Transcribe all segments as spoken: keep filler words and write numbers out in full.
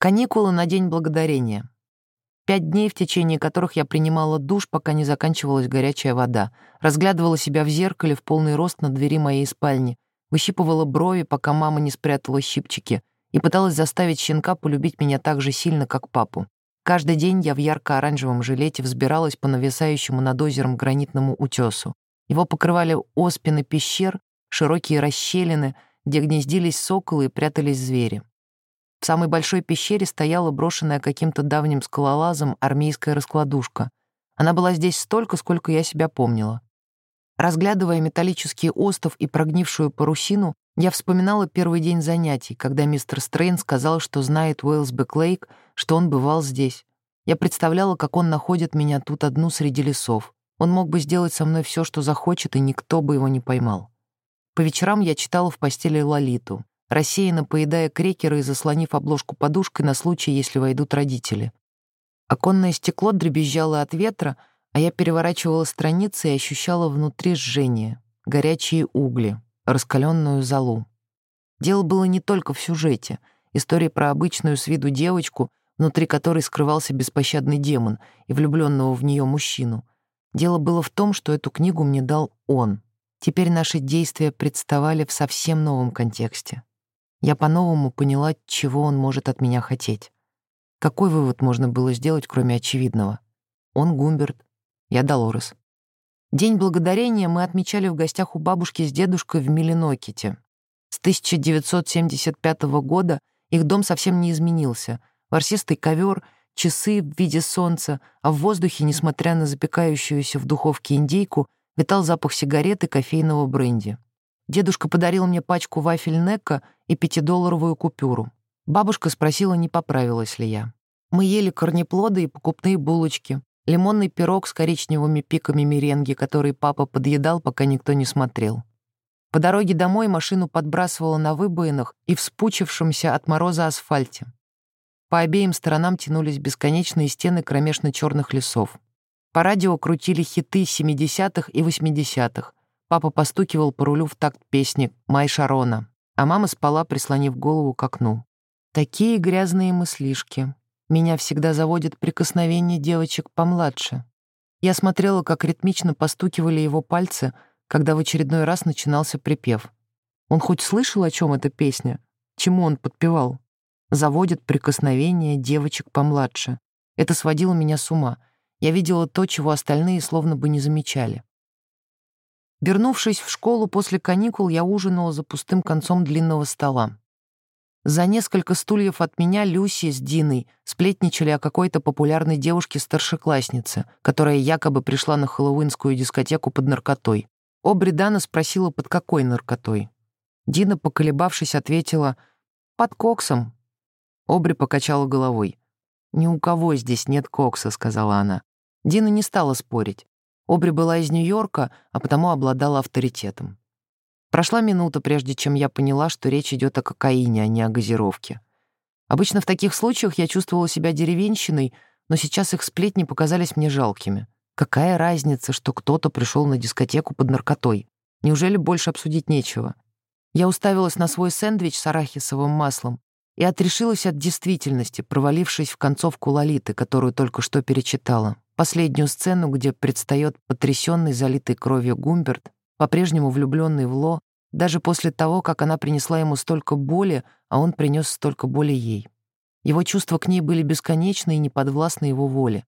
Каникулы на День Благодарения. Пять дней, в течение которых я принимала душ, пока не заканчивалась горячая вода, разглядывала себя в зеркале в полный рост на двери моей спальни, выщипывала брови, пока мама не спрятала щипчики, и пыталась заставить щенка полюбить меня так же сильно, как папу. Каждый день я в ярко-оранжевом жилете взбиралась по нависающему над озером гранитному утесу. Его покрывали оспины пещер, широкие расщелины, где гнездились соколы и прятались звери. В самой большой пещере стояла брошенная каким-то давним скалолазом армейская раскладушка. Она была здесь столько, сколько я себя помнила. Разглядывая металлический остов и прогнившую парусину, я вспоминала первый день занятий, когда мистер Стрейн сказал, что знает Уэлсбек-Лейк, что он бывал здесь. Я представляла, как он находит меня тут одну среди лесов. Он мог бы сделать со мной все, что захочет, и никто бы его не поймал. По вечерам я читала в постели Лолиту, рассеянно поедая крекеры и заслонив обложку подушкой на случай, если войдут родители. Оконное стекло дребезжало от ветра, а я переворачивала страницы и ощущала внутри жжение, горячие угли, раскаленную золу. Дело было не только в сюжете, истории про обычную с виду девочку, внутри которой скрывался беспощадный демон и влюбленного в нее мужчину. Дело было в том, что эту книгу мне дал он. Теперь наши действия представали в совсем новом контексте. Я по-новому поняла, чего он может от меня хотеть. Какой вывод можно было сделать, кроме очевидного? Он Гумберт, я Долорес. День Благодарения мы отмечали в гостях у бабушки с дедушкой в Миллинокете. С тысяча девятьсот семьдесят пятого года их дом совсем не изменился. Ворсистый ковер, часы в виде солнца, а в воздухе, несмотря на запекающуюся в духовке индейку, витал запах сигарет и кофейного бренди. Дедушка подарил мне пачку вафель Некко и пятидолларовую купюру. Бабушка спросила, не поправилась ли я. Мы ели корнеплоды и покупные булочки, лимонный пирог с коричневыми пиками меренги, который папа подъедал, пока никто не смотрел. По дороге домой машину подбрасывало на выбоинах и вспучившемся от мороза асфальте. По обеим сторонам тянулись бесконечные стены кромешно-черных лесов. По радио крутили хиты семидесятых и восьмидесятых. Папа постукивал по рулю в такт песни «Май Шарона», а мама спала, прислонив голову к окну. Такие грязные мыслишки. Меня всегда заводит прикосновение девочек помладше. Я смотрела, как ритмично постукивали его пальцы, когда в очередной раз начинался припев. Он хоть слышал, о чем эта песня? Чему он подпевал? Заводит прикосновение девочек помладше. Это сводило меня с ума. Я видела то, чего остальные словно бы не замечали. Вернувшись в школу после каникул, я ужинала за пустым концом длинного стола. За несколько стульев от меня Люси с Диной сплетничали о какой-то популярной девушке-старшекласснице, которая якобы пришла на хэллоуинскую дискотеку под наркотой. Обри Дана спросила, под какой наркотой. Дина, поколебавшись, ответила «под коксом». Обри покачала головой. «Ни у кого здесь нет кокса», — сказала она. Дина не стала спорить. Обри была из Нью-Йорка, а потому обладала авторитетом. Прошла минута, прежде чем я поняла, что речь идет о кокаине, а не о газировке. Обычно в таких случаях я чувствовала себя деревенщиной, но сейчас их сплетни показались мне жалкими. Какая разница, что кто-то пришел на дискотеку под наркотой? Неужели больше обсудить нечего? Я уставилась на свой сэндвич с арахисовым маслом и отрешилась от действительности, провалившись в концовку Лолиты, которую только что перечитала. Последнюю сцену, где предстает потрясенный, залитый кровью Гумберт, по-прежнему влюбленный в Ло, даже после того, как она принесла ему столько боли, а он принес столько боли ей. Его чувства к ней были бесконечны и не подвластны его воле.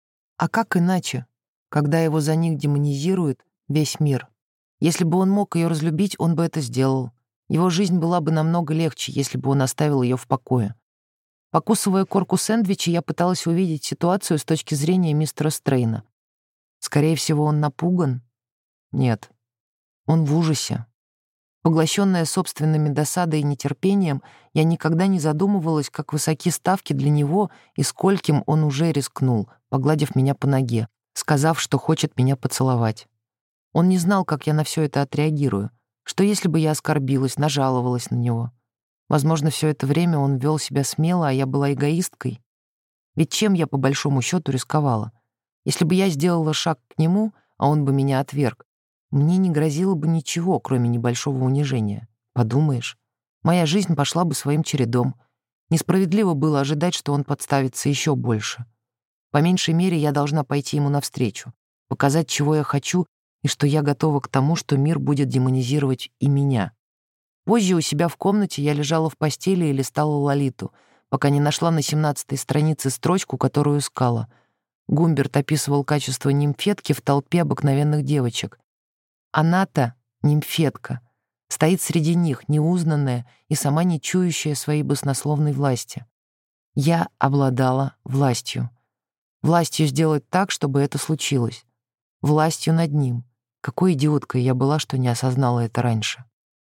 А как иначе, когда его за них демонизирует весь мир? Если бы он мог ее разлюбить, он бы это сделал. Его жизнь была бы намного легче, если бы он оставил ее в покое. Покусывая корку сэндвича, я пыталась увидеть ситуацию с точки зрения мистера Стрейна. Скорее всего, он напуган? Нет. Он в ужасе. Поглощенная собственными досадой и нетерпением, я никогда не задумывалась, как высоки ставки для него и скольким он уже рискнул, погладив меня по ноге, сказав, что хочет меня поцеловать. Он не знал, как я на все это отреагирую. Что если бы я оскорбилась, нажаловалась на него? Возможно, все это время он вел себя смело, а я была эгоисткой. Ведь чем я по большому счету рисковала? Если бы я сделала шаг к нему, а он бы меня отверг, мне не грозило бы ничего, кроме небольшого унижения. Подумаешь, моя жизнь пошла бы своим чередом. Несправедливо было ожидать, что он подставится еще больше. По меньшей мере, я должна пойти ему навстречу, показать, чего я хочу, и что я готова к тому, что мир будет демонизировать и меня. Позже у себя в комнате я лежала в постели и листала Лолиту, пока не нашла на семнадцатой странице строчку, которую искала. Гумберт описывал качество нимфетки в толпе обыкновенных девочек. Она-то, нимфетка, стоит среди них, неузнанная и сама не чующая своей баснословной власти. Я обладала властью. Властью сделать так, чтобы это случилось. Властью над ним. Какой идиоткой я была, что не осознала это раньше.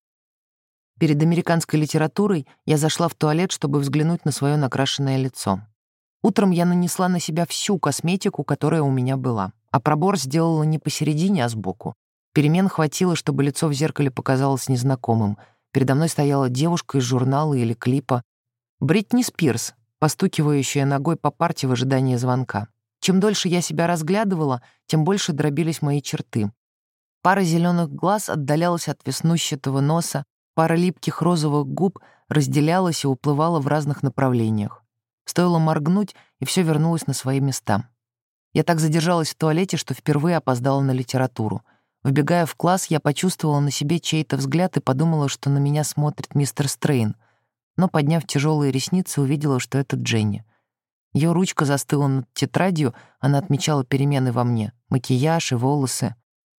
Перед американской литературой я зашла в туалет, чтобы взглянуть на свое накрашенное лицо. Утром я нанесла на себя всю косметику, которая у меня была, а пробор сделала не посередине, а сбоку. Перемен хватило, чтобы лицо в зеркале показалось незнакомым. Передо мной стояла девушка из журнала или клипа. Бритни Спирс, постукивающая ногой по парте в ожидании звонка. Чем дольше я себя разглядывала, тем больше дробились мои черты. Пара зеленых глаз отдалялась от веснущатого носа, пара липких розовых губ разделялась и уплывала в разных направлениях. Стоило моргнуть, и все вернулось на свои места. Я так задержалась в туалете, что впервые опоздала на литературу. Вбегая в класс, я почувствовала на себе чей-то взгляд и подумала, что на меня смотрит мистер Стрейн. Но, подняв тяжелые ресницы, увидела, что это Дженни. Ее ручка застыла над тетрадью, она отмечала перемены во мне, макияж и волосы.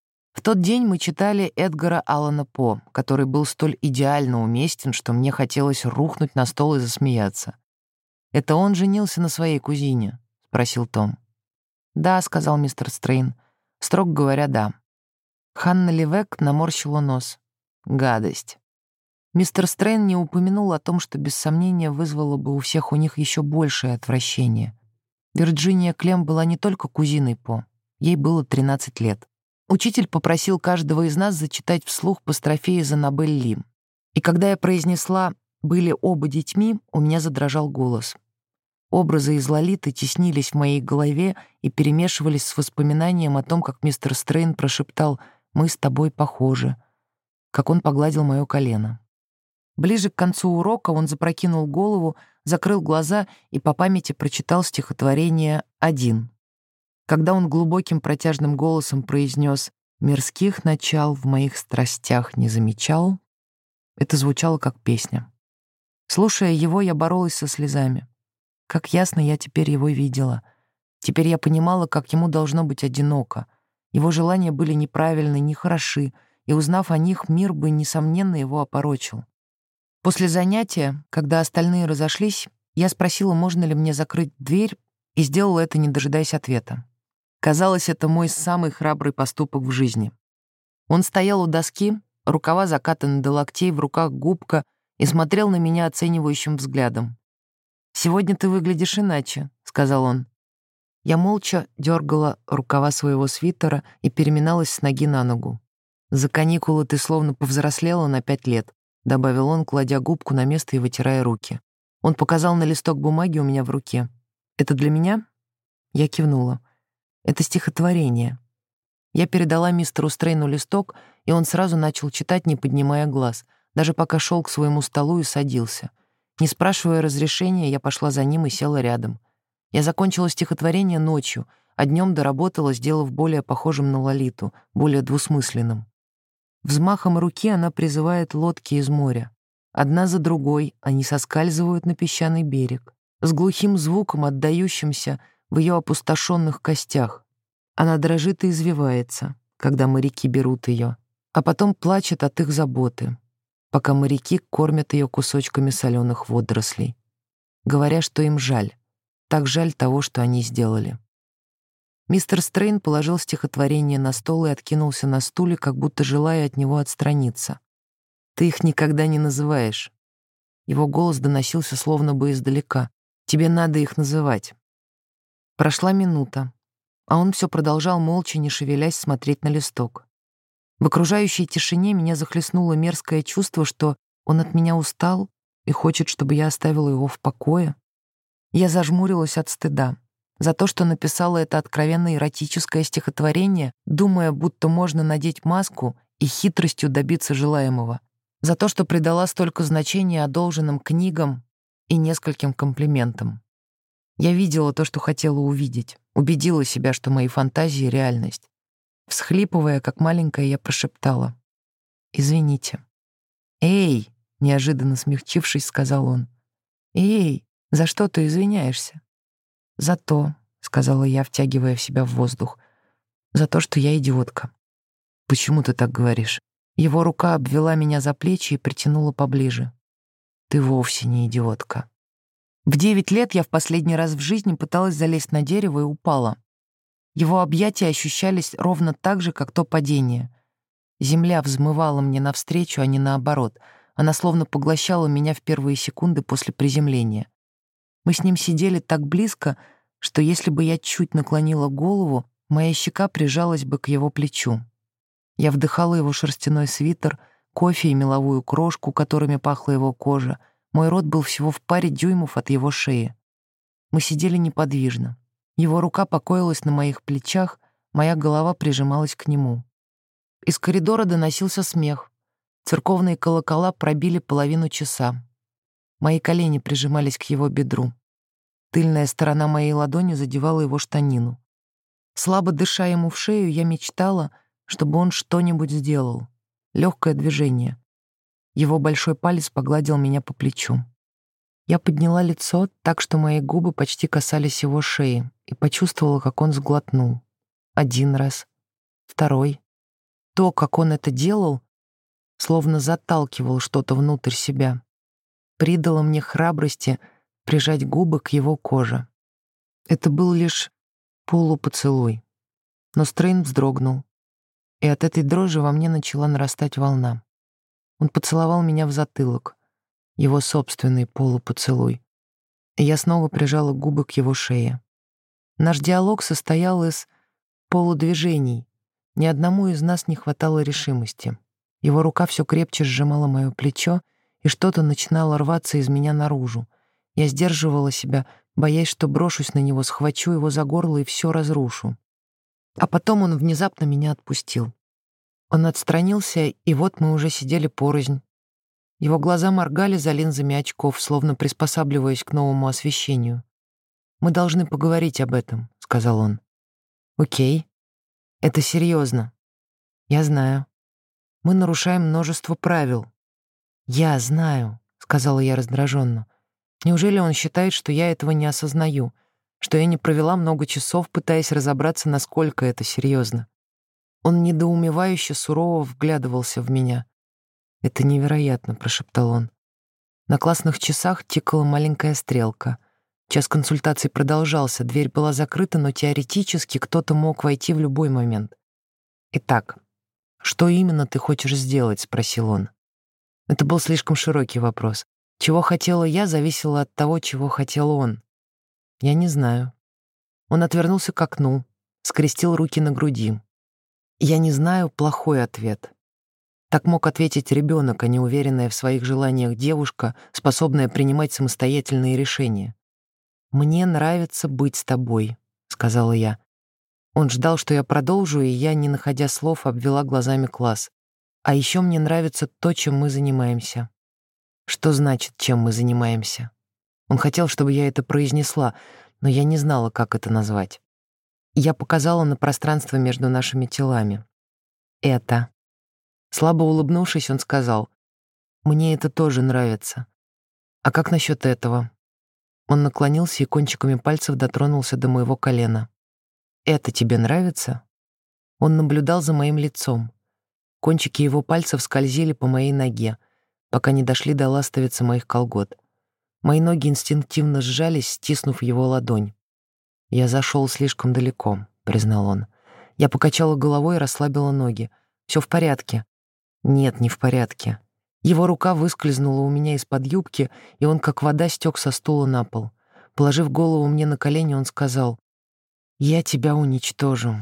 В тот день мы читали Эдгара Аллана По, который был столь идеально уместен, что мне хотелось рухнуть на стол и засмеяться. «Это он женился на своей кузине?» — спросил Том. «Да», — сказал мистер Стрейн. «Строго говоря, да». Ханна Левек наморщила нос. «Гадость». Мистер Стрейн не упомянул о том, что без сомнения вызвало бы у всех у них еще большее отвращение. Вирджиния Клем была не только кузиной По, ей было тринадцать лет. Учитель попросил каждого из нас зачитать вслух построфеи из Аннабель Ли. И когда я произнесла «были оба детьми», у меня задрожал голос. Образы из Лолиты теснились в моей голове и перемешивались с воспоминанием о том, как мистер Стрейн прошептал «Мы с тобой похожи», как он погладил мое колено. Ближе к концу урока он запрокинул голову, закрыл глаза и по памяти прочитал стихотворение «Один». Когда он глубоким протяжным голосом произнес «Мирских начал в моих страстях не замечал», это звучало как песня. Слушая его, я боролась со слезами. Как ясно я теперь его видела. Теперь я понимала, как ему должно быть одиноко. Его желания были неправильны, нехороши, и, узнав о них, мир бы, несомненно, его опорочил. После занятия, когда остальные разошлись, я спросила, можно ли мне закрыть дверь, и сделала это, не дожидаясь ответа. Казалось, это мой самый храбрый поступок в жизни. Он стоял у доски, рукава закатаны до локтей, в руках губка, и смотрел на меня оценивающим взглядом. «Сегодня ты выглядишь иначе», — сказал он. Я молча дергала рукава своего свитера и переминалась с ноги на ногу. «За каникулы ты словно повзрослела на пять лет», — добавил он, кладя губку на место и вытирая руки. Он показал на листок бумаги у меня в руке. «Это для меня?» Я кивнула. «Это стихотворение». Я передала мистеру Стрейну листок, и он сразу начал читать, не поднимая глаз, даже пока шел к своему столу и садился. Не спрашивая разрешения, я пошла за ним и села рядом. Я закончила стихотворение ночью, а днем доработала, сделав более похожим на Лолиту, более двусмысленным. Взмахом руки она призывает лодки из моря. Одна за другой они соскальзывают на песчаный берег, с глухим звуком, отдающимся в ее опустошенных костях. Она дрожит и извивается, когда моряки берут ее, а потом плачет от их заботы, пока моряки кормят ее кусочками соленых водорослей, говоря, что им жаль, так жаль того, что они сделали. Мистер Стрейн положил стихотворение на стол и откинулся на стуле, как будто желая от него отстраниться. «Ты их никогда не называешь». Его голос доносился словно бы издалека. «Тебе надо их называть». Прошла минута, а он все продолжал молча, не шевелясь, смотреть на листок. В окружающей тишине меня захлестнуло мерзкое чувство, что он от меня устал и хочет, чтобы я оставила его в покое. Я зажмурилась от стыда за то, что написала это откровенно эротическое стихотворение, думая, будто можно надеть маску и хитростью добиться желаемого, за то, что придала столько значения одолженным книгам и нескольким комплиментам. Я видела то, что хотела увидеть, убедила себя, что мои фантазии — реальность. Всхлипывая, как маленькая, я прошептала: «Извините». «Эй!» — неожиданно смягчившись, сказал он. «Эй, за что ты извиняешься?» «За то», — сказала я, втягивая в себя в воздух, «за то, что я идиотка». «Почему ты так говоришь?» Его рука обвела меня за плечи и притянула поближе. «Ты вовсе не идиотка». В девять лет я в последний раз в жизни пыталась залезть на дерево и упала. Его объятия ощущались ровно так же, как то падение. Земля взмывала мне навстречу, а не наоборот. Она словно поглощала меня в первые секунды после приземления. Мы с ним сидели так близко, что если бы я чуть наклонила голову, моя щека прижалась бы к его плечу. Я вдыхала его шерстяной свитер, кофе и меловую крошку, которыми пахла его кожа. Мой рот был всего в паре дюймов от его шеи. Мы сидели неподвижно. Его рука покоилась на моих плечах, моя голова прижималась к нему. Из коридора доносился смех. Церковные колокола пробили половину часа. Мои колени прижимались к его бедру. Тыльная сторона моей ладони задевала его штанину. Слабо дыша ему в шею, я мечтала, чтобы он что-нибудь сделал. Легкое движение. Его большой палец погладил меня по плечу. Я подняла лицо так, что мои губы почти касались его шеи, и почувствовала, как он сглотнул. Один раз. Второй. То, как он это делал, словно заталкивал что-то внутрь себя, придало мне храбрости прижать губы к его коже. Это был лишь полупоцелуй. Но Стрейн вздрогнул, и от этой дрожи во мне начала нарастать волна. Он поцеловал меня в затылок, его собственный полупоцелуй, и я снова прижала губы к его шее. Наш диалог состоял из полудвижений. Ни одному из нас не хватало решимости. Его рука все крепче сжимала мое плечо, и что-то начинало рваться из меня наружу. Я сдерживала себя, боясь, что брошусь на него, схвачу его за горло и все разрушу. А потом он внезапно меня отпустил. Он отстранился, и вот мы уже сидели порознь. Его глаза моргали за линзами очков, словно приспосабливаясь к новому освещению. «Мы должны поговорить об этом», — сказал он. «Окей. Это серьезно. Я знаю. Мы нарушаем множество правил». «Я знаю», — сказала я раздраженно. «Неужели он считает, что я этого не осознаю, что я не провела много часов, пытаясь разобраться, насколько это серьезно?» Он недоумевающе сурово вглядывался в меня. «Это невероятно», — прошептал он. На классных часах тикала маленькая стрелка. Час консультаций продолжался, дверь была закрыта, но теоретически кто-то мог войти в любой момент. «Итак, что именно ты хочешь сделать?» — спросил он. Это был слишком широкий вопрос. Чего хотела я, зависело от того, чего хотел он. Я не знаю. Он отвернулся к окну, скрестил руки на груди. Я не знаю — плохой ответ. Так мог ответить ребенок, а не уверенная в своих желаниях девушка, способная принимать самостоятельные решения. «Мне нравится быть с тобой», — сказала я. Он ждал, что я продолжу, и я, не находя слов, обвела глазами класс. «А еще мне нравится то, чем мы занимаемся». Что значит, чем мы занимаемся? Он хотел, чтобы я это произнесла, но я не знала, как это назвать. Я показала на пространство между нашими телами. «Это». Слабо улыбнувшись, он сказал: «Мне это тоже нравится. А как насчет этого?» Он наклонился и кончиками пальцев дотронулся до моего колена. «Это тебе нравится?» Он наблюдал за моим лицом. Кончики его пальцев скользили по моей ноге, пока не дошли до ластовицы моих колгот. Мои ноги инстинктивно сжались, стиснув его ладонь. «Я зашел слишком далеко», — признал он. Я покачала головой и расслабила ноги. «Все в порядке». «Нет, не в порядке». Его рука выскользнула у меня из-под юбки, и он, как вода, стек со стула на пол. Положив голову мне на колени, он сказал: «Я тебя уничтожу».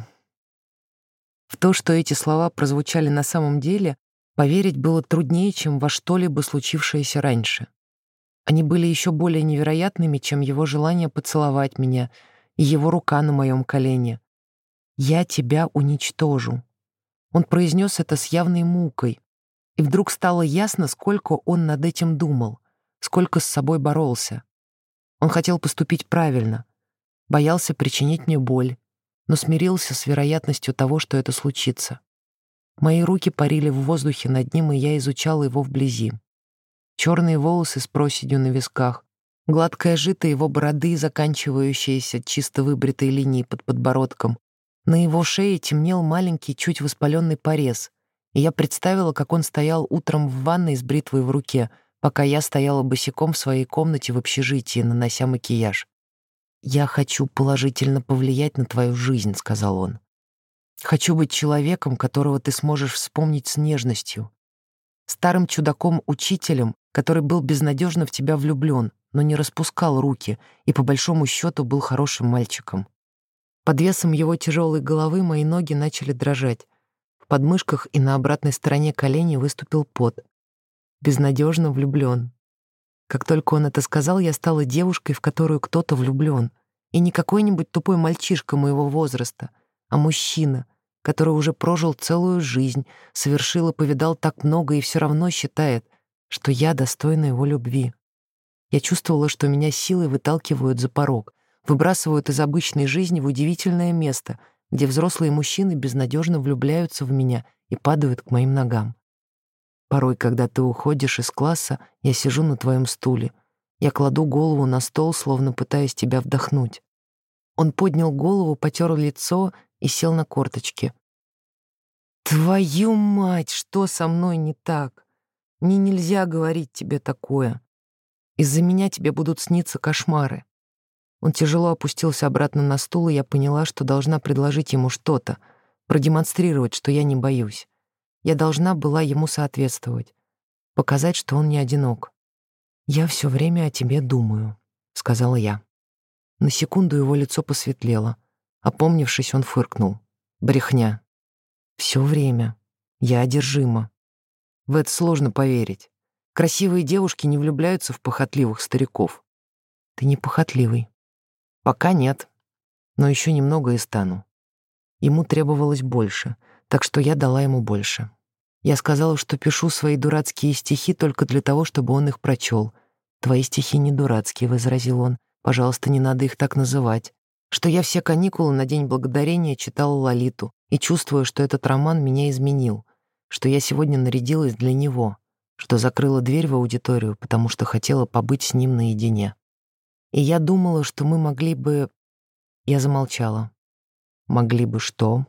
В то, что эти слова прозвучали на самом деле, поверить было труднее, чем во что-либо случившееся раньше. Они были еще более невероятными, чем его желание поцеловать меня и его рука на моем колене. «Я тебя уничтожу». Он произнес это с явной мукой, и вдруг стало ясно, сколько он над этим думал. сколько с собой боролся. Он хотел поступить правильно, боялся причинить мне боль, но смирился с вероятностью того, что это случится. Мои руки парили в воздухе над ним, и я изучала его вблизи. Черные волосы с проседью на висках, гладкое жито его бороды, заканчивающиеся чисто выбритой линией под подбородком. На его шее темнел маленький, чуть воспаленный порез, и я представила, как он стоял утром в ванной с бритвой в руке, пока я стояла босиком в своей комнате в общежитии, нанося макияж. «Я хочу положительно повлиять на твою жизнь», — сказал он. «Хочу быть человеком, которого ты сможешь вспомнить с нежностью. Старым чудаком-учителем, который был безнадежно в тебя влюблен, но не распускал руки и, по большому счету, был хорошим мальчиком». Под весом его тяжелой головы мои ноги начали дрожать. В подмышках и на обратной стороне коленей выступил пот. Безнадежно влюблен. Как только он это сказал, я стала девушкой, в которую кто-то влюблен. И не какой-нибудь тупой мальчишка моего возраста, а мужчина, который уже прожил целую жизнь, совершил и повидал так много и все равно считает, что я достойна его любви. Я чувствовала, что меня силой выталкивают за порог, выбрасывают из обычной жизни в удивительное место, где взрослые мужчины безнадежно влюбляются в меня и падают к моим ногам. Порой, когда ты уходишь из класса, я сижу на твоем стуле. Я кладу голову на стол, словно пытаясь тебя вдохнуть. Он поднял голову, потер лицо и сел на корточки. «Твою мать, что со мной не так? Мне нельзя говорить тебе такое. Из-за меня тебе будут сниться кошмары». Он тяжело опустился обратно на стул, и я поняла, что должна предложить ему что-то, продемонстрировать, что я не боюсь. Я должна была ему соответствовать, показать, что он не одинок. «Я все время о тебе думаю», — сказала я. На секунду его лицо посветлело. Опомнившись, он фыркнул. «Брехня. Все время. Я одержима. В это сложно поверить. Красивые девушки не влюбляются в похотливых стариков. Ты не похотливый». «Пока нет, но еще немного и стану». Ему требовалось больше, так что я дала ему больше. Я сказала, что пишу свои дурацкие стихи только для того, чтобы он их прочел. «Твои стихи не дурацкие», — возразил он. «Пожалуйста, не надо их так называть». Что я все каникулы на День Благодарения читала Лолиту и чувствую, что этот роман меня изменил, что я сегодня нарядилась для него, что закрыла дверь в аудиторию, потому что хотела побыть с ним наедине. И я думала, что мы могли бы... Я замолчала. «Могли бы что?»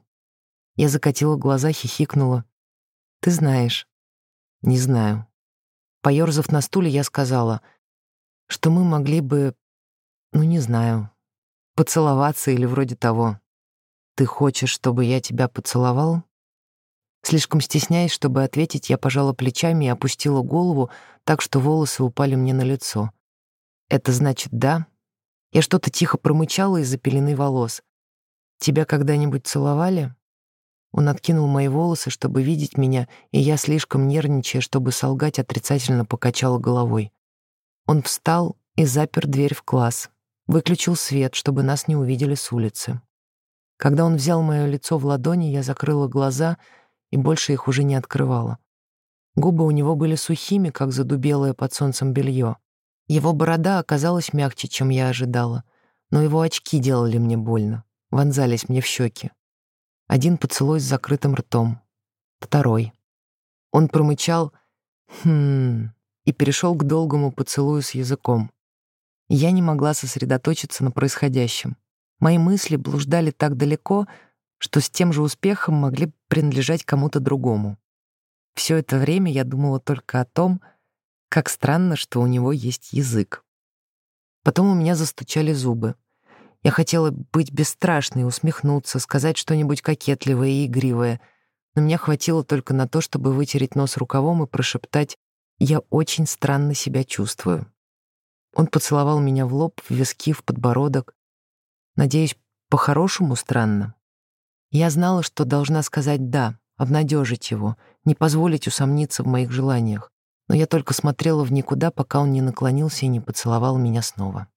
Я закатила глаза, хихикнула. «Ты знаешь». «Не знаю». Поёрзав на стуле, я сказала, что мы могли бы, ну, не знаю, поцеловаться или вроде того. «Ты хочешь, чтобы я тебя поцеловал?» Слишком стесняясь, чтобы ответить, я пожала плечами и опустила голову так, что волосы упали мне на лицо. «Это значит да?» Я что-то тихо промычала из-за пелены волос. «Тебя когда-нибудь целовали?» Он откинул мои волосы, чтобы видеть меня, и я, слишком нервничая, чтобы солгать, отрицательно покачала головой. Он встал и запер дверь в класс, выключил свет, чтобы нас не увидели с улицы. Когда он взял мое лицо в ладони, я закрыла глаза и больше их уже не открывала. Губы у него были сухими, как задубелое под солнцем белье. Его борода оказалась мягче, чем я ожидала, но его очки делали мне больно, вонзались мне в щеки. Один поцелуй с закрытым ртом. Второй. Он промычал «хм» и перешел к долгому поцелую с языком. Я не могла сосредоточиться на происходящем. Мои мысли блуждали так далеко, что с тем же успехом могли принадлежать кому-то другому. Все это время я думала только о том, как странно, что у него есть язык. Потом у меня застучали зубы. Я хотела быть бесстрашной, усмехнуться, сказать что-нибудь кокетливое и игривое, но меня хватило только на то, чтобы вытереть нос рукавом и прошептать «Я очень странно себя чувствую». Он поцеловал меня в лоб, в виски, в подбородок. Надеюсь, по-хорошему странно. Я знала, что должна сказать «да», обнадежить его, не позволить усомниться в моих желаниях, но я только смотрела в никуда, пока он не наклонился и не поцеловал меня снова.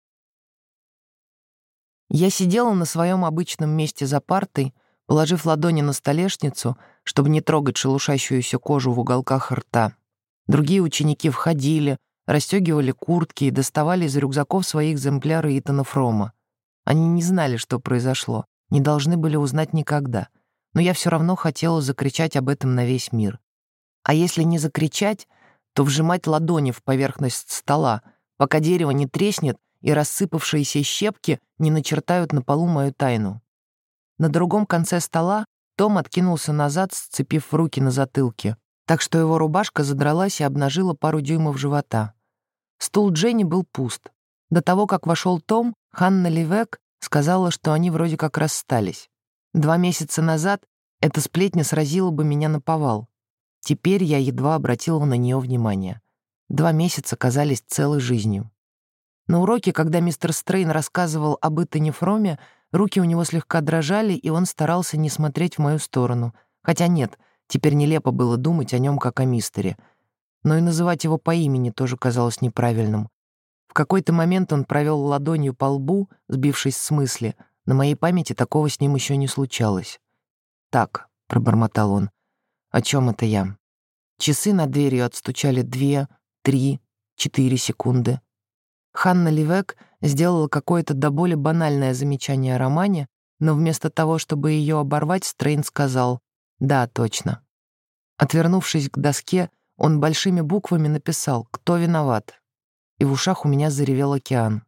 Я сидела на своем обычном месте за партой, положив ладони на столешницу, чтобы не трогать шелушащуюся кожу в уголках рта. Другие ученики входили, расстегивали куртки и доставали из рюкзаков свои экземпляры Итана Фрома. Они не знали, что произошло, не должны были узнать никогда. Но я все равно хотела закричать об этом на весь мир. А если не закричать, то вжимать ладони в поверхность стола, пока дерево не треснет и рассыпавшиеся щепки не начертают на полу мою тайну. На другом конце стола Том откинулся назад, сцепив руки на затылке, так что его рубашка задралась и обнажила пару дюймов живота. Стул Дженни был пуст. До того, как вошел Том, Ханна Ливек сказала, что они вроде как расстались. Два месяца назад эта сплетня сразила бы меня наповал. Теперь я едва обратила на нее внимание. Два месяца казались целой жизнью. На уроке, когда мистер Стрейн рассказывал об Итане Фроме, руки у него слегка дрожали, и он старался не смотреть в мою сторону. Хотя нет, теперь нелепо было думать о нем как о мистере. Но и называть его по имени тоже казалось неправильным. В какой-то момент он провел ладонью по лбу, сбившись с мысли. На моей памяти такого с ним еще не случалось. «Так», — пробормотал он, — «о чем это я?» Часы над дверью отстучали две, три, четыре секунды. Ханна Ливек сделала какое-то до боли банальное замечание о романе, но вместо того, чтобы ее оборвать, Стрейн сказал «Да, точно». Отвернувшись к доске, он большими буквами написал «Кто виноват?». И в ушах у меня заревел океан.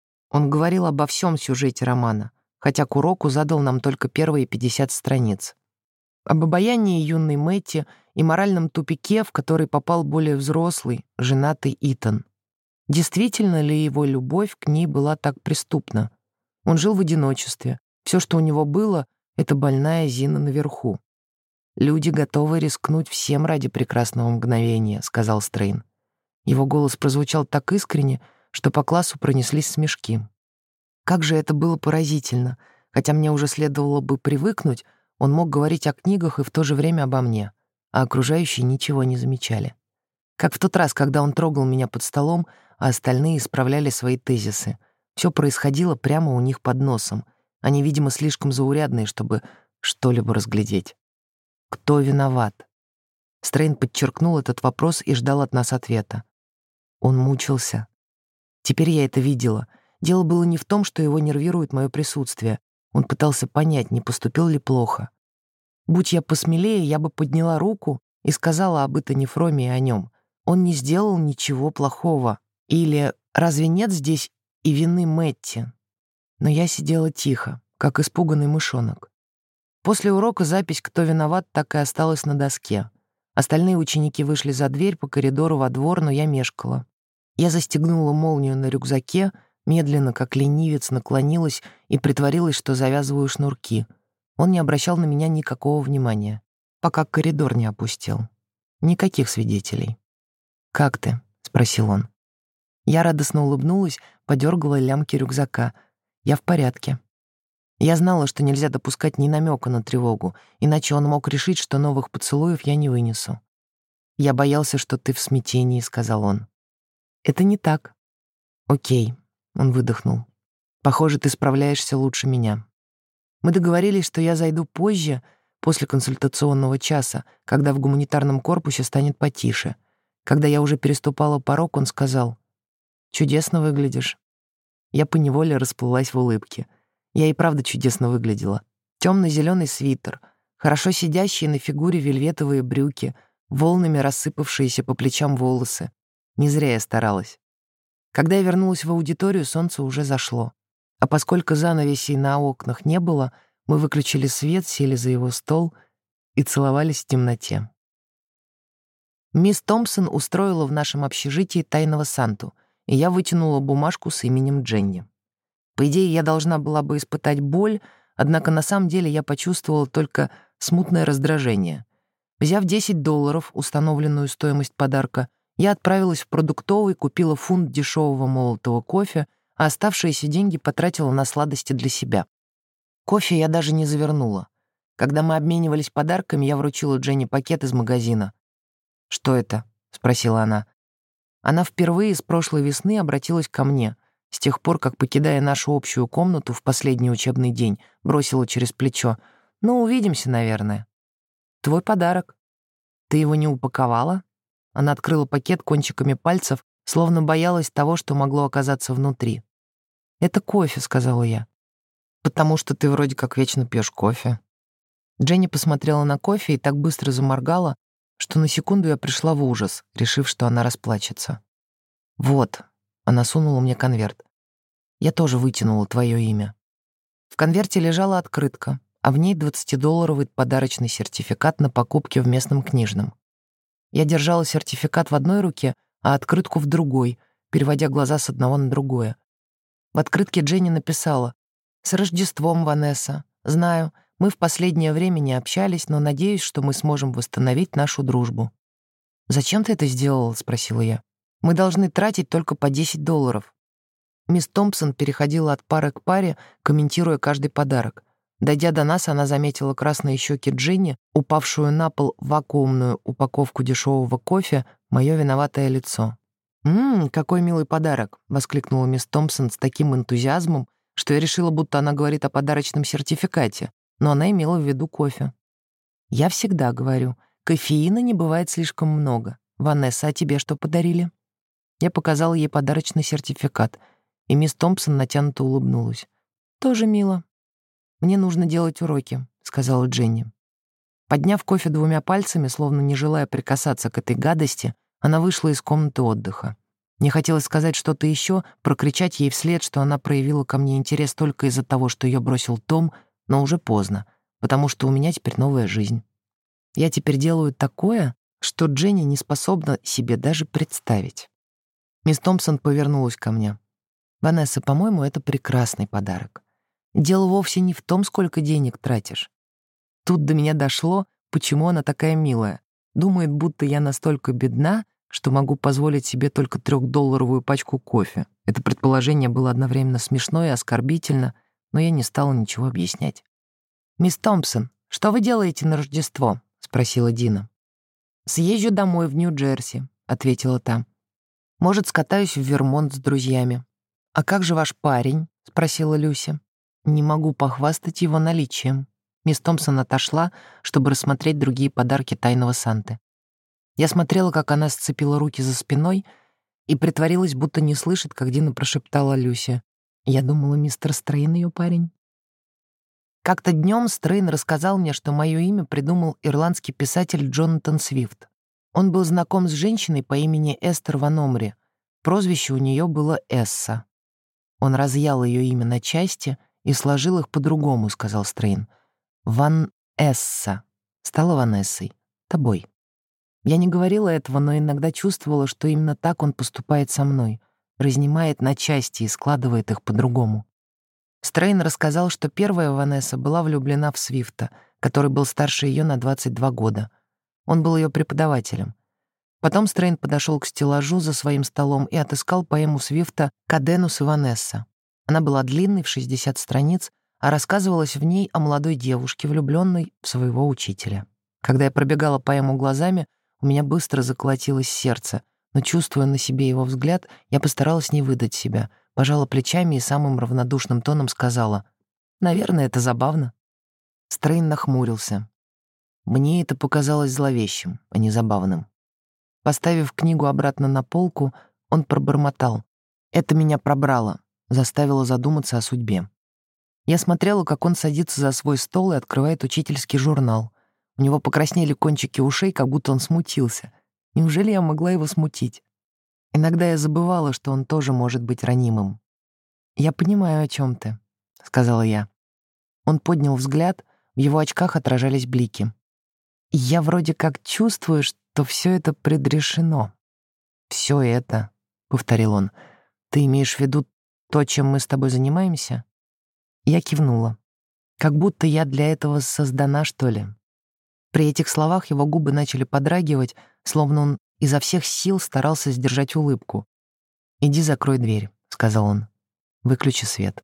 Он говорил обо всем сюжете романа, хотя к уроку задал нам только первые пятьдесят страниц. Об обаянии юной Мэтти и моральном тупике, в который попал более взрослый, женатый Итан. Действительно ли его любовь к ней была так преступна? Он жил в одиночестве. Все, что у него было, — это больная Зина наверху. «Люди готовы рискнуть всем ради прекрасного мгновения», — сказал Стрейн. Его голос прозвучал так искренне, что по классу пронеслись смешки. Как же это было поразительно. Хотя мне уже следовало бы привыкнуть, он мог говорить о книгах и в то же время обо мне, а окружающие ничего не замечали. Как в тот раз, когда он трогал меня под столом, а остальные исправляли свои тезисы. Все происходило прямо у них под носом. Они, видимо, слишком заурядные, чтобы что-либо разглядеть. Кто виноват? Стрейн подчеркнул этот вопрос и ждал от нас ответа. Он мучился. Теперь я это видела. Дело было не в том, что его нервирует мое присутствие. Он пытался понять, не поступил ли плохо. Будь я посмелее, я бы подняла руку и сказала об Итане Фроме и о нем. Он не сделал ничего плохого. Или разве нет здесь и вины Мэтти? Но я сидела тихо, как испуганный мышонок. После урока запись «Кто виноват» так и осталась на доске. Остальные ученики вышли за дверь по коридору во двор, но я мешкала. Я застегнула молнию на рюкзаке, медленно, как ленивец, наклонилась и притворилась, что завязываю шнурки. Он не обращал на меня никакого внимания, пока коридор не опустел. Никаких свидетелей. «Как ты?» — спросил он. Я радостно улыбнулась, подергала лямки рюкзака. «Я в порядке». Я знала, что нельзя допускать ни намека на тревогу, иначе он мог решить, что новых поцелуев я не вынесу. «Я боялся, что ты в смятении», — сказал он. «Это не так». «Окей», — он выдохнул. «Похоже, ты справляешься лучше меня». Мы договорились, что я зайду позже, после консультационного часа, когда в гуманитарном корпусе станет потише. Когда я уже переступала порог, он сказал: «Чудесно выглядишь». Я поневоле расплылась в улыбке. Я и правда чудесно выглядела. Темно-зеленый свитер, хорошо сидящие на фигуре вельветовые брюки, волнами рассыпавшиеся по плечам волосы. Не зря я старалась. Когда я вернулась в аудиторию, солнце уже зашло. А поскольку занавесей на окнах не было, мы выключили свет, сели за его стол и целовались в темноте. Мисс Томпсон устроила в нашем общежитии тайного Санту, и я вытянула бумажку с именем Дженни. По идее, я должна была бы испытать боль, однако на самом деле я почувствовала только смутное раздражение. Взяв десять долларов, установленную стоимость подарка, я отправилась в продуктовый, купила фунт дешевого молотого кофе, а оставшиеся деньги потратила на сладости для себя. Кофе я даже не завернула. Когда мы обменивались подарками, я вручила Дженни пакет из магазина. «Что это?» — спросила она. Она впервые с прошлой весны обратилась ко мне, с тех пор, как, покидая нашу общую комнату в последний учебный день, бросила через плечо: «Ну, увидимся, наверное». «Твой подарок. Ты его не упаковала?» Она открыла пакет кончиками пальцев, словно боялась того, что могло оказаться внутри. «Это кофе», — сказала я. «Потому что ты вроде как вечно пьешь кофе». Дженни посмотрела на кофе и так быстро заморгала, что на секунду я пришла в ужас, решив, что она расплачется. «Вот», — она сунула мне конверт. «Я тоже вытянула твое имя». В конверте лежала открытка, а в ней двадцатидолларовый подарочный сертификат на покупки в местном книжном. Я держала сертификат в одной руке, а открытку в другой, переводя глаза с одного на другое. В открытке Дженни написала: «С Рождеством, Ванесса. Знаю, мы в последнее время не общались, но надеюсь, что мы сможем восстановить нашу дружбу». «Зачем ты это сделала?» — спросила я. «Мы должны тратить только по десять долларов». Мисс Томпсон переходила от пары к паре, комментируя каждый подарок. Дойдя до нас, она заметила красные щеки Дженни, упавшую на пол вакуумную упаковку дешевого кофе, мое виноватое лицо. «Ммм, какой милый подарок!» — воскликнула мисс Томпсон с таким энтузиазмом, что я решила, будто она говорит о подарочном сертификате, но она имела в виду кофе. «Я всегда говорю, кофеина не бывает слишком много. Ванесса, а тебе что подарили?» Я показала ей подарочный сертификат, и мисс Томпсон натянуто улыбнулась. «Тоже мило». «Мне нужно делать уроки», — сказала Дженни. Подняв кофе двумя пальцами, словно не желая прикасаться к этой гадости, она вышла из комнаты отдыха. Мне хотелось сказать что-то еще, прокричать ей вслед, что она проявила ко мне интерес только из-за того, что ее бросил Том, но уже поздно, потому что у меня теперь новая жизнь. Я теперь делаю такое, что Дженни не способна себе даже представить. Мисс Томпсон повернулась ко мне. «Ванесса, по-моему, это прекрасный подарок. Дело вовсе не в том, сколько денег тратишь. Тут до меня дошло, почему она такая милая. Думает, будто я настолько бедна, что могу позволить себе только трёхдолларовую пачку кофе. Это предположение было одновременно смешно и оскорбительно, но я не стала ничего объяснять. «Мисс Томпсон, что вы делаете на Рождество?» — спросила Дина. «Съезжу домой в Нью-Джерси», — ответила та. «Может, скатаюсь в Вермонт с друзьями». «А как же ваш парень?» — спросила Люся. «Не могу похвастать его наличием». Мисс Томпсон отошла, чтобы рассмотреть другие подарки тайного Санты. Я смотрела, как она сцепила руки за спиной и притворилась, будто не слышит, как Дина прошептала Люсе. «Я думала, мистер Стрейн ее парень». Как-то днем Стрейн рассказал мне, что мое имя придумал ирландский писатель Джонатан Свифт. Он был знаком с женщиной по имени Эстер Ван Омри. Прозвище у нее было Эсса. Он разъял ее имя на части и сложил их по-другому, сказал Стрейн. Ван Эсса стала Ванессой, тобой. Я не говорила этого, но иногда чувствовала, что именно так он поступает со мной, разнимает на части и складывает их по-другому. Стрейн рассказал, что первая Ванесса была влюблена в Свифта, который был старше ее на двадцать два года. Он был ее преподавателем. Потом Стрейн подошел к стеллажу за своим столом и отыскал поэму Свифта «Каденус и Ванесса». Она была длинной, в шестьдесят страниц, а рассказывалась в ней о молодой девушке, влюбленной в своего учителя. Когда я пробегала поэму глазами, у меня быстро заколотилось сердце, но, чувствуя на себе его взгляд, я постаралась не выдать себя, пожала плечами и самым равнодушным тоном сказала: «Наверное, это забавно». Стрейн нахмурился. Мне это показалось зловещим, а не забавным. Поставив книгу обратно на полку, он пробормотал: «Это меня пробрало», заставило задуматься о судьбе. Я смотрела, как он садится за свой стол и открывает учительский журнал. У него покраснели кончики ушей, как будто он смутился. Неужели я могла его смутить? Иногда я забывала, что он тоже может быть ранимым. «Я понимаю, о чем ты», — сказала я. Он поднял взгляд, в его очках отражались блики. «Я вроде как чувствую, что все это предрешено». «Все это», — повторил он, — «ты имеешь в виду то, чем мы с тобой занимаемся?» Я кивнула. Как будто я для этого создана, что ли. При этих словах его губы начали подрагивать, словно он изо всех сил старался сдержать улыбку. «Иди закрой дверь», — сказал он. «Выключи свет».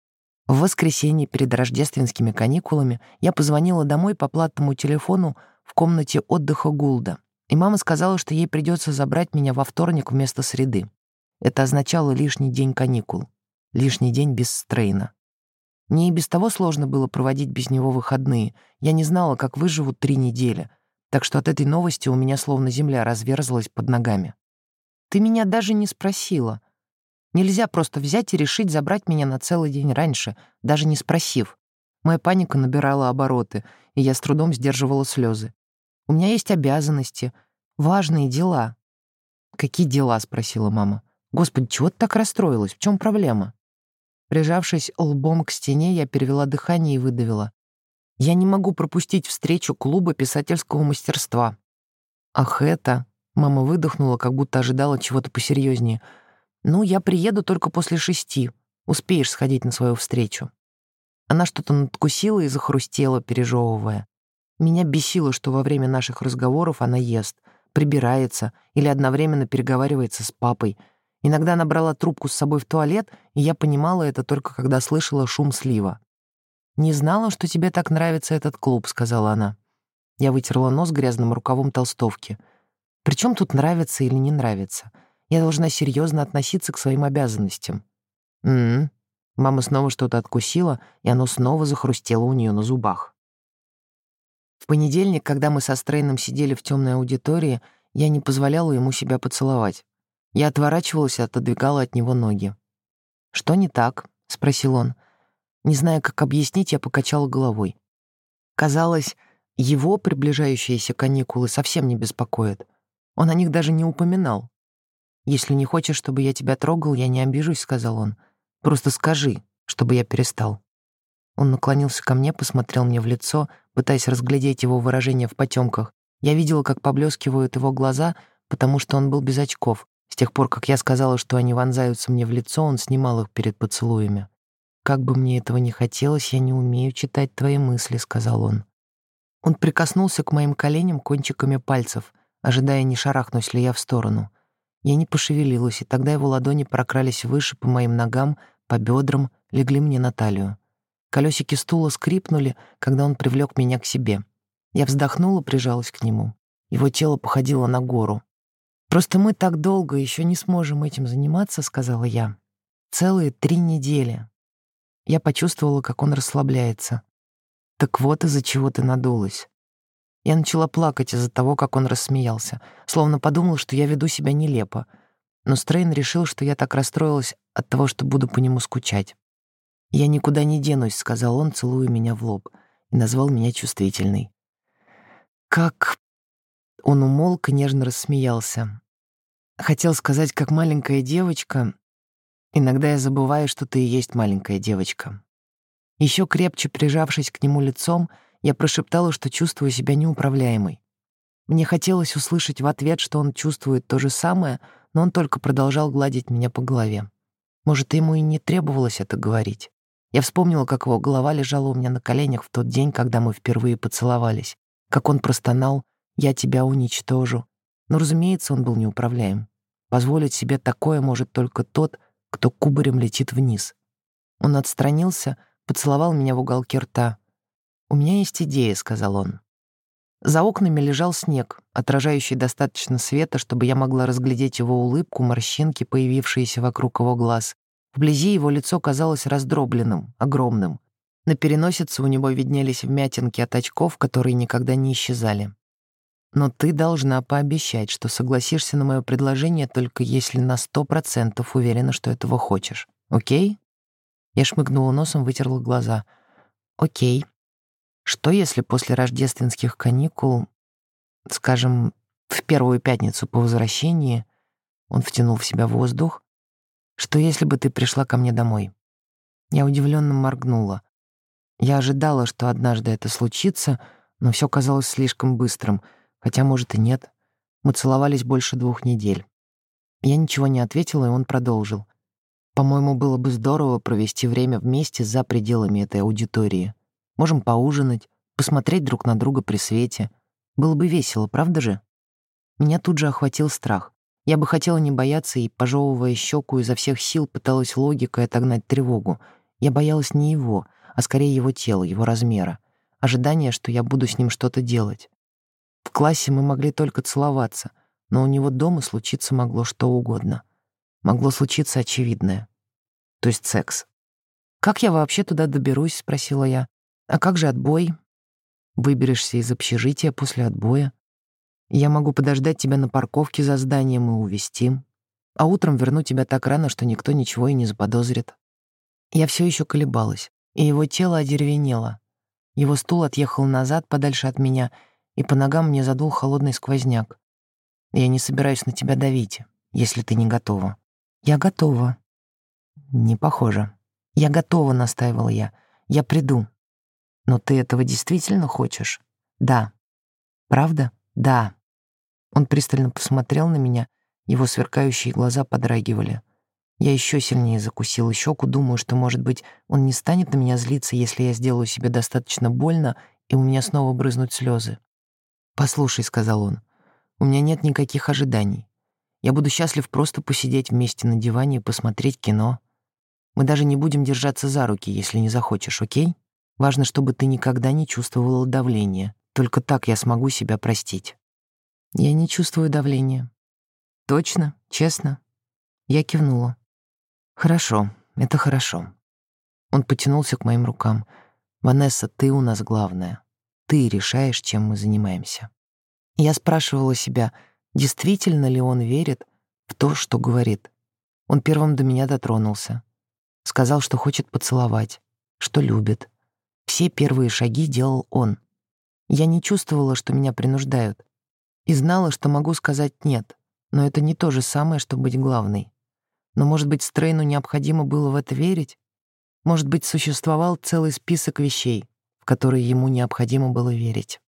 В воскресенье перед рождественскими каникулами я позвонила домой по платному телефону в комнате отдыха Гулда, и мама сказала, что ей придется забрать меня во вторник вместо среды. Это означало лишний день каникул, лишний день без Стрейна. Мне и без того сложно было проводить без него выходные. Я не знала, как выживут три недели, так что от этой новости у меня словно земля разверзлась под ногами. Ты меня даже не спросила. Нельзя просто взять и решить забрать меня на целый день раньше, даже не спросив. Моя паника набирала обороты, и я с трудом сдерживала слезы. У меня есть обязанности, важные дела. «Какие дела?» — спросила мама. «Господи, чего ты так расстроилась? В чем проблема?» Прижавшись лбом к стене, я перевела дыхание и выдавила. «Я не могу пропустить встречу клуба писательского мастерства». «Ах, это...» — мама выдохнула, как будто ожидала чего-то посерьезнее. «Ну, я приеду только после шести. Успеешь сходить на свою встречу». Она что-то надкусила и захрустела, пережевывая. Меня бесило, что во время наших разговоров она ест, прибирается или одновременно переговаривается с папой. Иногда она брала трубку с собой в туалет, и я понимала это только когда слышала шум слива. «Не знала, что тебе так нравится этот клуб», — сказала она. Я вытерла нос грязным рукавом толстовки. «При чем тут нравится или не нравится? Я должна серьезно относиться к своим обязанностям». «М-м». Мама снова что-то откусила, и оно снова захрустело у нее на зубах. В понедельник, когда мы со Стрейном сидели в темной аудитории, я не позволяла ему себя поцеловать. Я отворачивалась и отодвигала от него ноги. «Что не так?» — спросил он. Не зная, как объяснить, я покачала головой. Казалось, его приближающиеся каникулы совсем не беспокоят. Он о них даже не упоминал. «Если не хочешь, чтобы я тебя трогал, я не обижусь», — сказал он. «Просто скажи, чтобы я перестал». Он наклонился ко мне, посмотрел мне в лицо, пытаясь разглядеть его выражение в потемках. Я видела, как поблескивают его глаза, потому что он был без очков. С тех пор, как я сказала, что они вонзаются мне в лицо, он снимал их перед поцелуями. «Как бы мне этого не хотелось, я не умею читать твои мысли», — сказал он. Он прикоснулся к моим коленям кончиками пальцев, ожидая, не шарахнусь ли я в сторону. Я не пошевелилась, и тогда его ладони прокрались выше по моим ногам, по бедрам, легли мне на талию. Колесики стула скрипнули, когда он привлек меня к себе. Я вздохнула, прижалась к нему. Его тело походило на гору. «Просто мы так долго еще не сможем этим заниматься», — сказала я. «Целые три недели». Я почувствовала, как он расслабляется. «Так вот из-за чего ты надулась». Я начала плакать из-за того, как он рассмеялся, словно подумал, что я веду себя нелепо. Но Стрейн решил, что я так расстроилась от того, что буду по нему скучать. «Я никуда не денусь», — сказал он, целуя меня в лоб, и назвал меня чувствительной. «Как...» Он умолк и нежно рассмеялся. Хотел сказать, как маленькая девочка. Иногда я забываю, что ты и есть маленькая девочка. Еще крепче прижавшись к нему лицом, я прошептала, что чувствую себя неуправляемой. Мне хотелось услышать в ответ, что он чувствует то же самое, но он только продолжал гладить меня по голове. Может, ему и не требовалось это говорить. Я вспомнила, как его голова лежала у меня на коленях в тот день, когда мы впервые поцеловались, как он простонал «Я тебя уничтожу». Но, разумеется, он был неуправляем. Позволить себе такое может только тот, кто кубарем летит вниз. Он отстранился, поцеловал меня в уголке рта. «У меня есть идея», — сказал он. За окнами лежал снег, отражающий достаточно света, чтобы я могла разглядеть его улыбку, морщинки, появившиеся вокруг его глаз. Вблизи его лицо казалось раздробленным, огромным. На переносице у него виднелись вмятинки от очков, которые никогда не исчезали. «Но ты должна пообещать, что согласишься на мое предложение, только если на сто процентов уверена, что этого хочешь. Окей?» Я шмыгнула носом, вытерла глаза. «Окей. Что, если после рождественских каникул, скажем, в первую пятницу по возвращении...» Он втянул в себя воздух. «Что, если бы ты пришла ко мне домой?» Я удивленно моргнула. Я ожидала, что однажды это случится, но все казалось слишком быстрым, хотя, может, и нет. Мы целовались больше двух недель. Я ничего не ответила, и он продолжил. «По-моему, было бы здорово провести время вместе за пределами этой аудитории. Можем поужинать, посмотреть друг на друга при свете. Было бы весело, правда же?» Меня тут же охватил страх. Я бы хотела не бояться и, пожевывая щеку, изо всех сил пыталась логикой отогнать тревогу. Я боялась не его, а скорее его тела, его размера. Ожидание, что я буду с ним что-то делать. В классе мы могли только целоваться, но у него дома случиться могло что угодно. Могло случиться очевидное. То есть секс. «Как я вообще туда доберусь?» — спросила я. «А как же отбой?» «Выберешься из общежития после отбоя. Я могу подождать тебя на парковке за зданием и увезти. А утром верну тебя так рано, что никто ничего и не заподозрит». Я все еще колебалась, и его тело одеревенело. Его стул отъехал назад, подальше от меня, и по ногам мне задул холодный сквозняк. «Я не собираюсь на тебя давить, если ты не готова». «Я готова». «Не похоже». «Я готова», — настаивала я. «Я приду». «Но ты этого действительно хочешь?» «Да». «Правда?» «Да». Он пристально посмотрел на меня, его сверкающие глаза подрагивали. Я еще сильнее закусила щеку, думаю, что, может быть, он не станет на меня злиться, если я сделаю себе достаточно больно, и у меня снова брызнут слезы. «Послушай», — сказал он, — «у меня нет никаких ожиданий. Я буду счастлив просто посидеть вместе на диване и посмотреть кино. Мы даже не будем держаться за руки, если не захочешь, окей? Важно, чтобы ты никогда не чувствовала давления. Только так я смогу себя простить». «Я не чувствую давления». «Точно? Честно?» Я кивнула. «Хорошо, это хорошо». Он потянулся к моим рукам. «Ванесса, ты у нас главная. Ты решаешь, чем мы занимаемся». Я спрашивала себя, действительно ли он верит в то, что говорит. Он первым до меня дотронулся. Сказал, что хочет поцеловать, что любит. Все первые шаги делал он. Я не чувствовала, что меня принуждают. И знала, что могу сказать «нет», но это не то же самое, что быть главной. Но, может быть, Стрейну необходимо было в это верить? Может быть, существовал целый список вещей, в которые ему необходимо было верить.